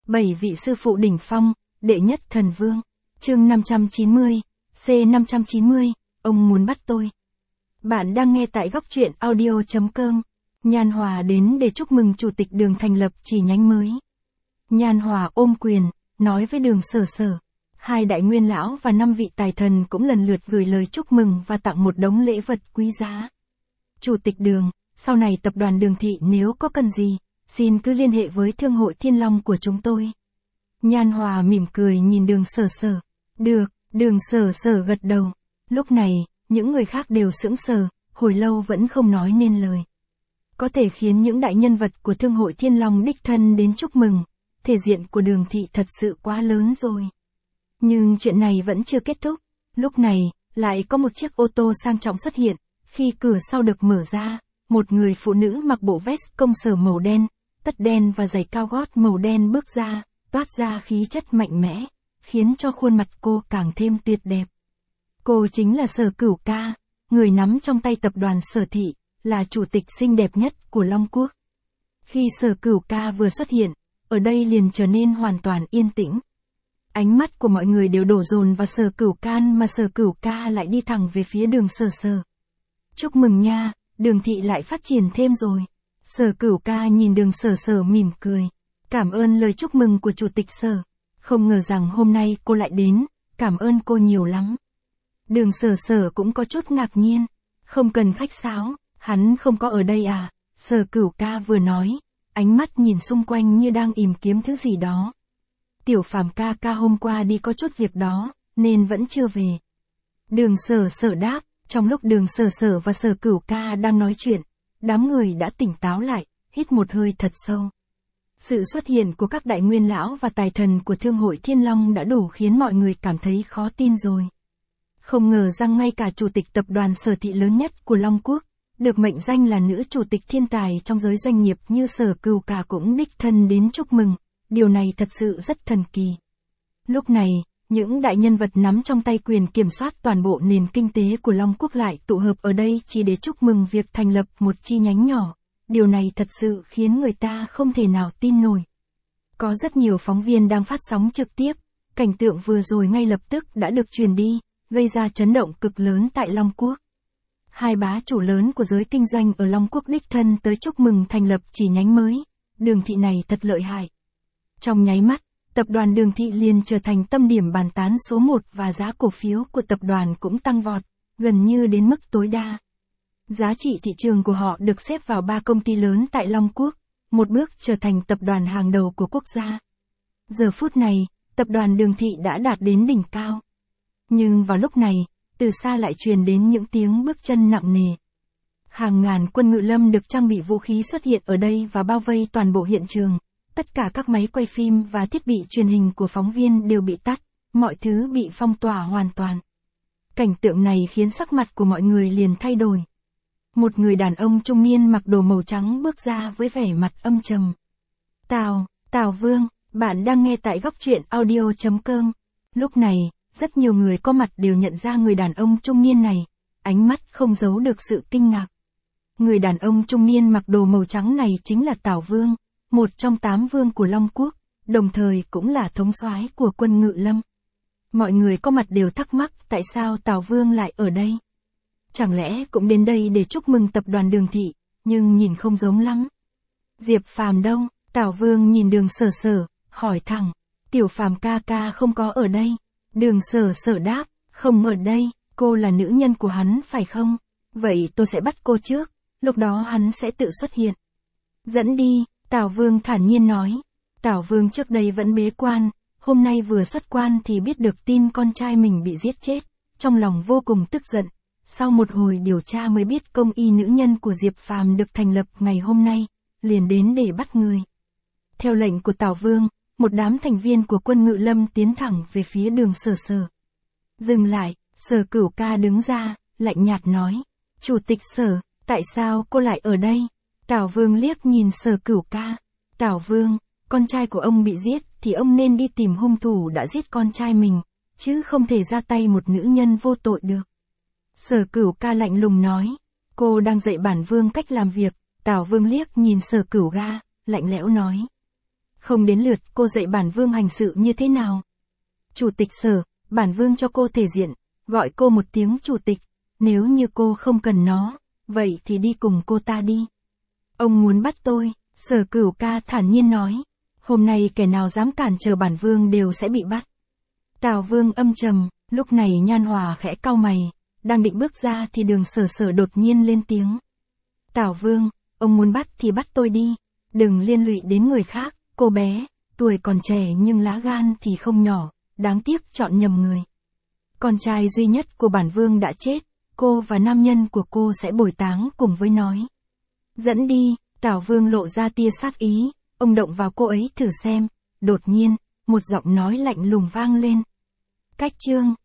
7 vị sư phụ đỉnh phong, đệ nhất thần vương. Chương 590, C590, ông muốn bắt tôi. Bạn đang nghe tại góc truyện audio.com. Nhan Hòa đến để chúc mừng chủ tịch Đường thành lập chi nhánh mới. Nhan Hòa ôm quyền, nói với Đường Sở Sở. Hai đại nguyên lão và 5 vị tài thần cũng lần lượt gửi lời chúc mừng và tặng một đống lễ vật quý giá. Chủ tịch Đường, sau này tập đoàn Đường Thị nếu có cần gì, xin cứ liên hệ với Thương hội Thiên Long của chúng tôi. Nhan Hòa mỉm cười nhìn Đường Sở Sở. Được, Đường Sở Sở gật đầu. Lúc này, những người khác đều sững sờ, hồi lâu vẫn không nói nên lời. Có thể khiến những đại nhân vật của Thương hội Thiên Long đích thân đến chúc mừng, thể diện của Đường Thị thật sự quá lớn rồi. Nhưng chuyện này vẫn chưa kết thúc. Lúc này, lại có một chiếc ô tô sang trọng xuất hiện. Khi cửa sau được mở ra, một người phụ nữ mặc bộ vest công sở màu đen, tất đen và giày cao gót màu đen bước ra, toát ra khí chất mạnh mẽ, khiến cho khuôn mặt cô càng thêm tuyệt đẹp. Cô chính là Sở Cửu Ca, người nắm trong tay tập đoàn Sở Thị, là chủ tịch xinh đẹp nhất của Long Quốc. Khi Sở Cửu Ca vừa xuất hiện, ở đây liền trở nên hoàn toàn yên tĩnh. Ánh mắt của mọi người đều đổ dồn vào Sở Cửu Can mà Sở Cửu Ca lại đi thẳng về phía Đường Sở Sở. Chúc mừng nha, Đường Thị lại phát triển thêm rồi. Sở Cửu Ca nhìn Đường Sở Sở mỉm cười. Cảm ơn lời chúc mừng của chủ tịch Sở. Không ngờ rằng hôm nay cô lại đến, cảm ơn cô nhiều lắm. Đường Sở Sở cũng có chút ngạc nhiên. Không cần khách sáo, hắn không có ở đây à? Sở Cửu Ca vừa nói, ánh mắt nhìn xung quanh như đang tìm kiếm thứ gì đó. Tiểu Phàm ca ca hôm qua đi có chút việc đó, nên vẫn chưa về. Đường Sở Sở đáp, trong lúc Đường Sở Sở và Sở Cửu Ca đang nói chuyện, đám người đã tỉnh táo lại, hít một hơi thật sâu. Sự xuất hiện của các đại nguyên lão và tài thần của Thương hội Thiên Long đã đủ khiến mọi người cảm thấy khó tin rồi. Không ngờ rằng ngay cả chủ tịch tập đoàn Sở Thị lớn nhất của Long Quốc, được mệnh danh là nữ chủ tịch thiên tài trong giới doanh nghiệp như Sở Cửu Ca cũng đích thân đến chúc mừng. Điều này thật sự rất thần kỳ. Lúc này, những đại nhân vật nắm trong tay quyền kiểm soát toàn bộ nền kinh tế của Long Quốc lại tụ hợp ở đây chỉ để chúc mừng việc thành lập một chi nhánh nhỏ. Điều này thật sự khiến người ta không thể nào tin nổi. Có rất nhiều phóng viên đang phát sóng trực tiếp, cảnh tượng vừa rồi ngay lập tức đã được truyền đi, gây ra chấn động cực lớn tại Long Quốc. Hai bá chủ lớn của giới kinh doanh ở Long Quốc đích thân tới chúc mừng thành lập chi nhánh mới. Đường Thị này thật lợi hại. Trong nháy mắt, tập đoàn Đường Thị liền trở thành tâm điểm bàn tán số 1 và giá cổ phiếu của tập đoàn cũng tăng vọt, gần như đến mức tối đa. Giá trị thị trường của họ được xếp vào 3 công ty lớn tại Long Quốc, một bước trở thành tập đoàn hàng đầu của quốc gia. Giờ phút này, tập đoàn Đường Thị đã đạt đến đỉnh cao. Nhưng vào lúc này, từ xa lại truyền đến những tiếng bước chân nặng nề. Hàng ngàn quân ngự lâm được trang bị vũ khí xuất hiện ở đây và bao vây toàn bộ hiện trường. Tất cả các máy quay phim và thiết bị truyền hình của phóng viên đều bị tắt, mọi thứ bị phong tỏa hoàn toàn. Cảnh tượng này khiến sắc mặt của mọi người liền thay đổi. Một người đàn ông trung niên mặc đồ màu trắng bước ra với vẻ mặt âm trầm. Tào Vương, bạn đang nghe tại góc truyện audio.com. Lúc này, rất nhiều người có mặt đều nhận ra người đàn ông trung niên này, ánh mắt không giấu được sự kinh ngạc. Người đàn ông trung niên mặc đồ màu trắng này chính là Tào Vương, một trong 8 vương của Long Quốc, đồng thời cũng là thống soái của quân ngự lâm. Mọi người có mặt đều thắc mắc tại sao Tào Vương lại ở đây. Chẳng lẽ cũng đến đây để chúc mừng tập đoàn Đường Thị, nhưng nhìn không giống lắm. Diệp Phàm đâu? Tào Vương nhìn Đường Sở Sở, hỏi thẳng. Tiểu Phàm ca ca không có ở đây. Đường Sở Sở đáp, không ở đây, cô là nữ nhân của hắn phải không? Vậy tôi sẽ bắt cô trước, lúc đó hắn sẽ tự xuất hiện. Dẫn đi. Tào Vương thản nhiên nói. Tào Vương trước đây vẫn bế quan, hôm nay vừa xuất quan thì biết được tin con trai mình bị giết chết, trong lòng vô cùng tức giận. Sau một hồi điều tra mới biết công y nữ nhân của Diệp Phàm được thành lập ngày hôm nay, liền đến để bắt người. Theo lệnh của Tào Vương, một đám thành viên của quân ngự lâm tiến thẳng về phía Đường Sở Sở. Dừng lại, Sở Cửu Ca đứng ra, lạnh nhạt nói. Chủ tịch Sở, tại sao cô lại ở đây? Tào Vương liếc nhìn Sở Cửu Ca. Tào Vương, con trai của ông bị giết thì ông nên đi tìm hung thủ đã giết con trai mình, chứ không thể ra tay một nữ nhân vô tội được. Sở Cửu Ca lạnh lùng nói. Cô đang dạy bản vương cách làm việc. Tào Vương liếc nhìn Sở Cửu Ca, lạnh lẽo nói. Không đến lượt cô dạy bản vương hành sự như thế nào. Chủ tịch Sở, bản vương cho cô thể diện, gọi cô một tiếng chủ tịch, nếu như cô không cần nó, vậy thì đi cùng cô ta đi. Ông muốn bắt tôi, Sở Cửu Ca thản nhiên nói. Hôm nay kẻ nào dám cản trở bản vương đều sẽ bị bắt. Tào Vương âm trầm, lúc này Nhan Hòa khẽ cau mày, đang định bước ra thì Đường Sở Sở đột nhiên lên tiếng. Tào Vương, ông muốn bắt thì bắt tôi đi, đừng liên lụy đến người khác, cô bé, tuổi còn trẻ nhưng lá gan thì không nhỏ, đáng tiếc chọn nhầm người. Con trai duy nhất của bản vương đã chết, cô và nam nhân của cô sẽ bồi táng cùng với nói. Dẫn đi, Tào Vương lộ ra tia sát ý, ông động vào cô ấy thử xem, đột nhiên, một giọng nói lạnh lùng vang lên. Cách chương